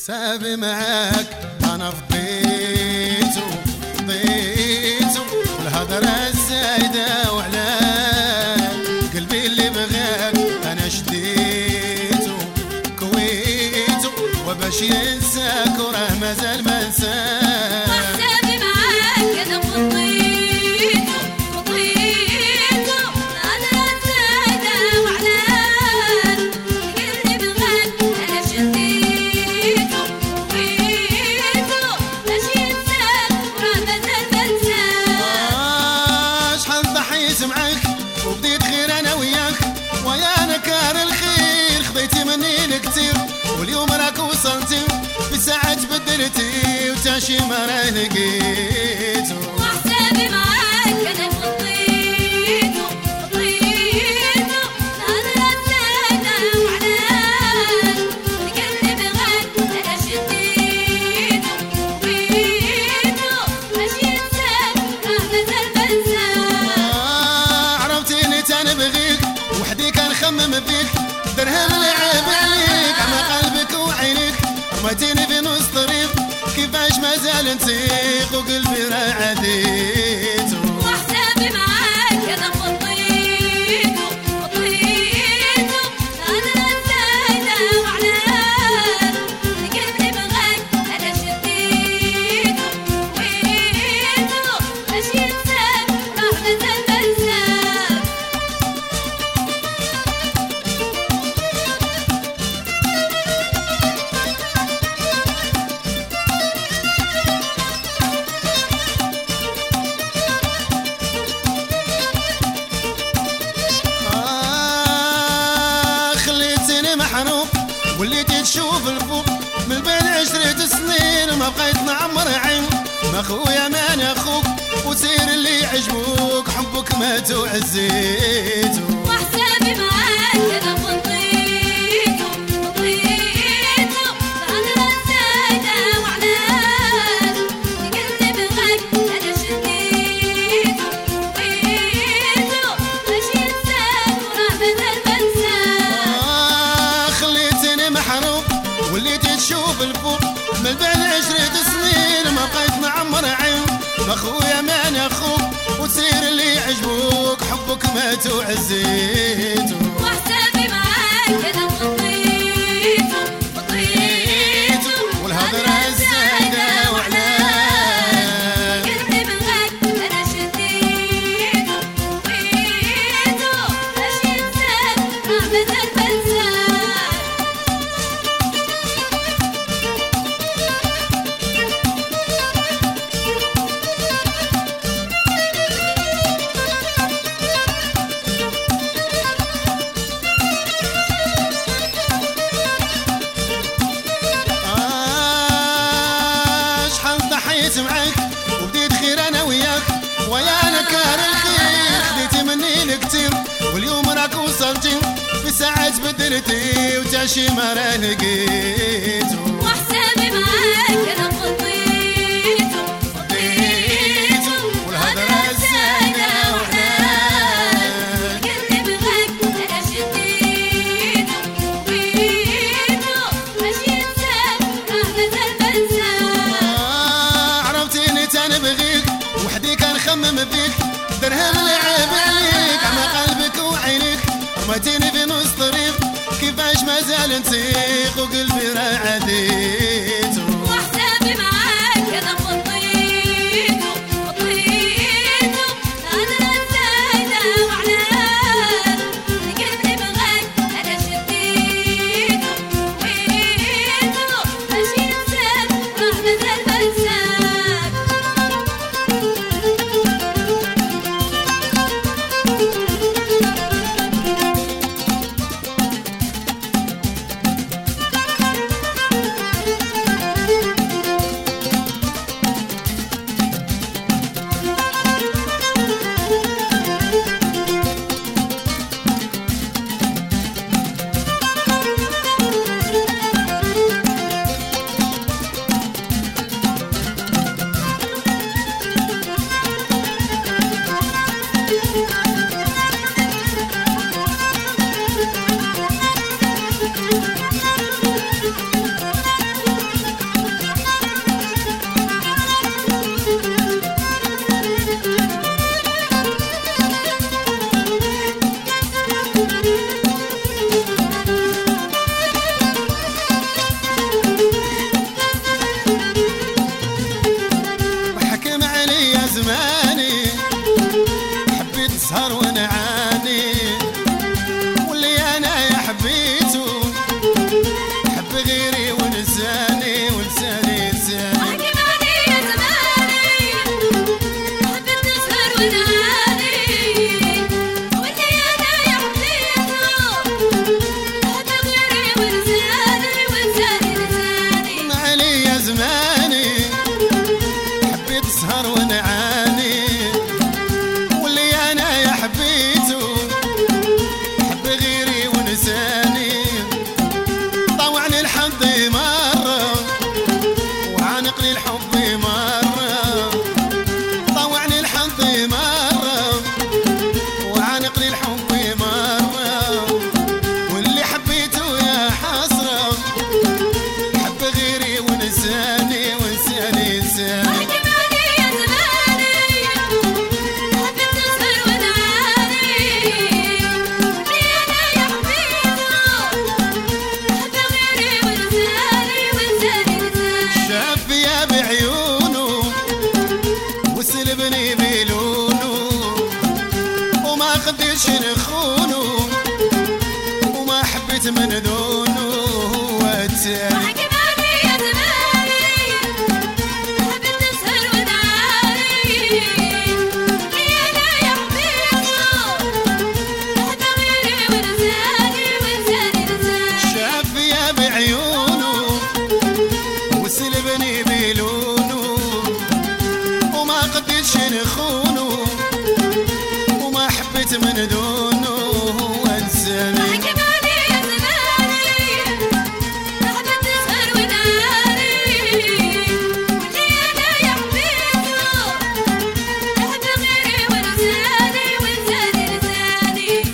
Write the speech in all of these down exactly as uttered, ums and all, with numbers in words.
حسابي معاك انا فضيتو فضيتو والهضرة الزايدة وعلى قلبي اللي بغاك انا شديتو كويتو وباش ينساك وراه مازال ما نساك. حسابي معاك انا فضيتو فضيتو الهضرة الزايدة وعلى قلبي اللي بغاك انا شديتو كويتو باش ينساك وراه مازال ما نساك. شحال ضحيت معاك وبديت غير انا وياك ويا نكار الخير خذيتي مني الكتير واليوم راك وصلتي في ساعات بدلتي وتاشي ما راه لقيتو. وحسابي معاك انا فضيتو فضيتو الهضرة الزايدة وعلى قلبي بغاك انا شديتو كويتو باش ينساك راه مازال ما نساك. عرفتيني تنبغيك وحدي كنخمم فيك درهم لعب عليك عمى قلبك وعينيك رميتيني في نص طريق كيفاش مازال نسيق وقلبي راه عديتو. وحسابي معاك انا فضيتو فضيتو الهضرة الزايدة وعلى قلبي بغاك انا شديتو كويتو باش ينساك راه مازال ما نساك. آه خليتيني محروق وليتي تشوف الفوق من بين عشرة سنين ما بقيت نعمر عين ما خويا ماني اخوك وسير اللي يعجبوك حبك ما تعزيتو. وحسابي معاك انا فضيتو فضيتو الهضرة الزايدة وعلى قلبي بغاك انا شديتو كويتو باش ينساك وراه مازال ما نساك. آه خليتيني محروق وليتي تشوف الفوق من بين عشرة سنين ما بقيت نعمر عين ما خويا ماني اخوك وسير اللي يعجبوك حبك ما تعزيتو. وحسابي معاك انا فضيتو فضيتو والهضرة الزايدة وعلى قلبي بغاك انا شديتو كويتو باش ينساك راه مازال ما نساك. آه شحال ضحيت معاك وبديت خير انا وياك ويا نكار الخير خديتي مني الكتير واليوم راك وصلتي في ساعات بدلتي وتاشي ما راه لقيتو. وحسابي معاك انا فضيتو فضيتو والهضرة الزايدة وعلى قلبي بغاك انا شديتو كويتو باش ينساك راه مازال ما نساك. آه عرفتيني تنبغيك وحدي كنخمم فيك درهم لعب عليك عمى قلبك وعينيك رميتيني في نص طريق كيفاش مازال نسيق وقلبي راه عديتو. وحسابي معاك انا فضيتو فضيتو الهضرة الزايدة وعلى قلبي بغاك انا شديتو كويتو باش ينساك راه مازال ما نساك. قدرتش نخونو وما حبيت من دونه والتاني وحكماني يا زماني حبيت نسهر ونعاني لي انا يا حبيبو لحد غيري ونساني ونساني نساني شاف فيا بعيونه وسلبني بلونه وما قدرتش نخونه وما حبيت من دونه وانساني وحكماني يا زماني حبيت نسهر ونعاني لي انا يا حبيبو لحد غيري ونساني ونساني نساني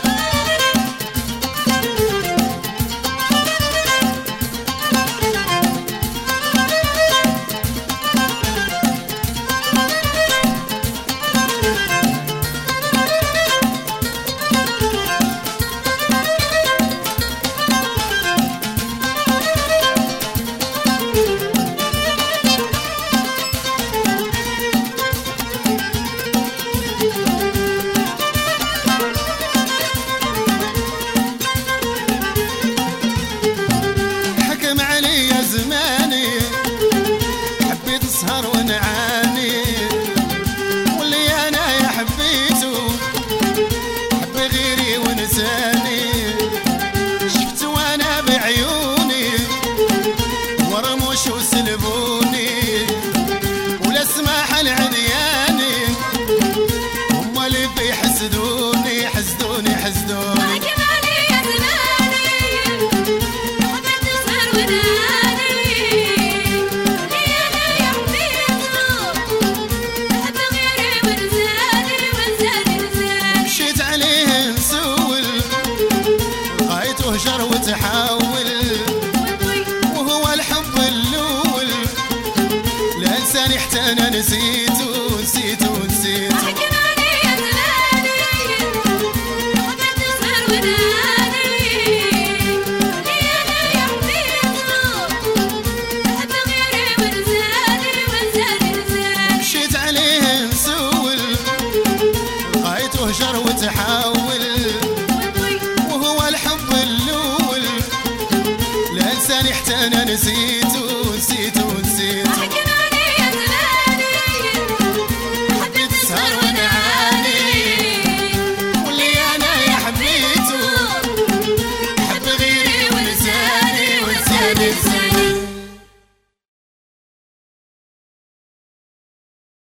حكم علي يا زماني حبيت اسهر ونعاني واللي انا يا حبيته حب غيري ونساني شفت وانا بعيوني ورموش وسلبوني ولا سماح العدياني هم اللي بيحسدوني حسدوني حسدوني وحكماني يا زماني حبيت نسهر ونعاني لي انا يا حبيبو لحد غيري ونساني ونساني نساني مشيت عليه نسول لقيته هجر وتحول وهو الحب الاول لا انساني حتى انا نسيته نسيته نسيته وحكماني يا زماني حبيت نسهر ونعاني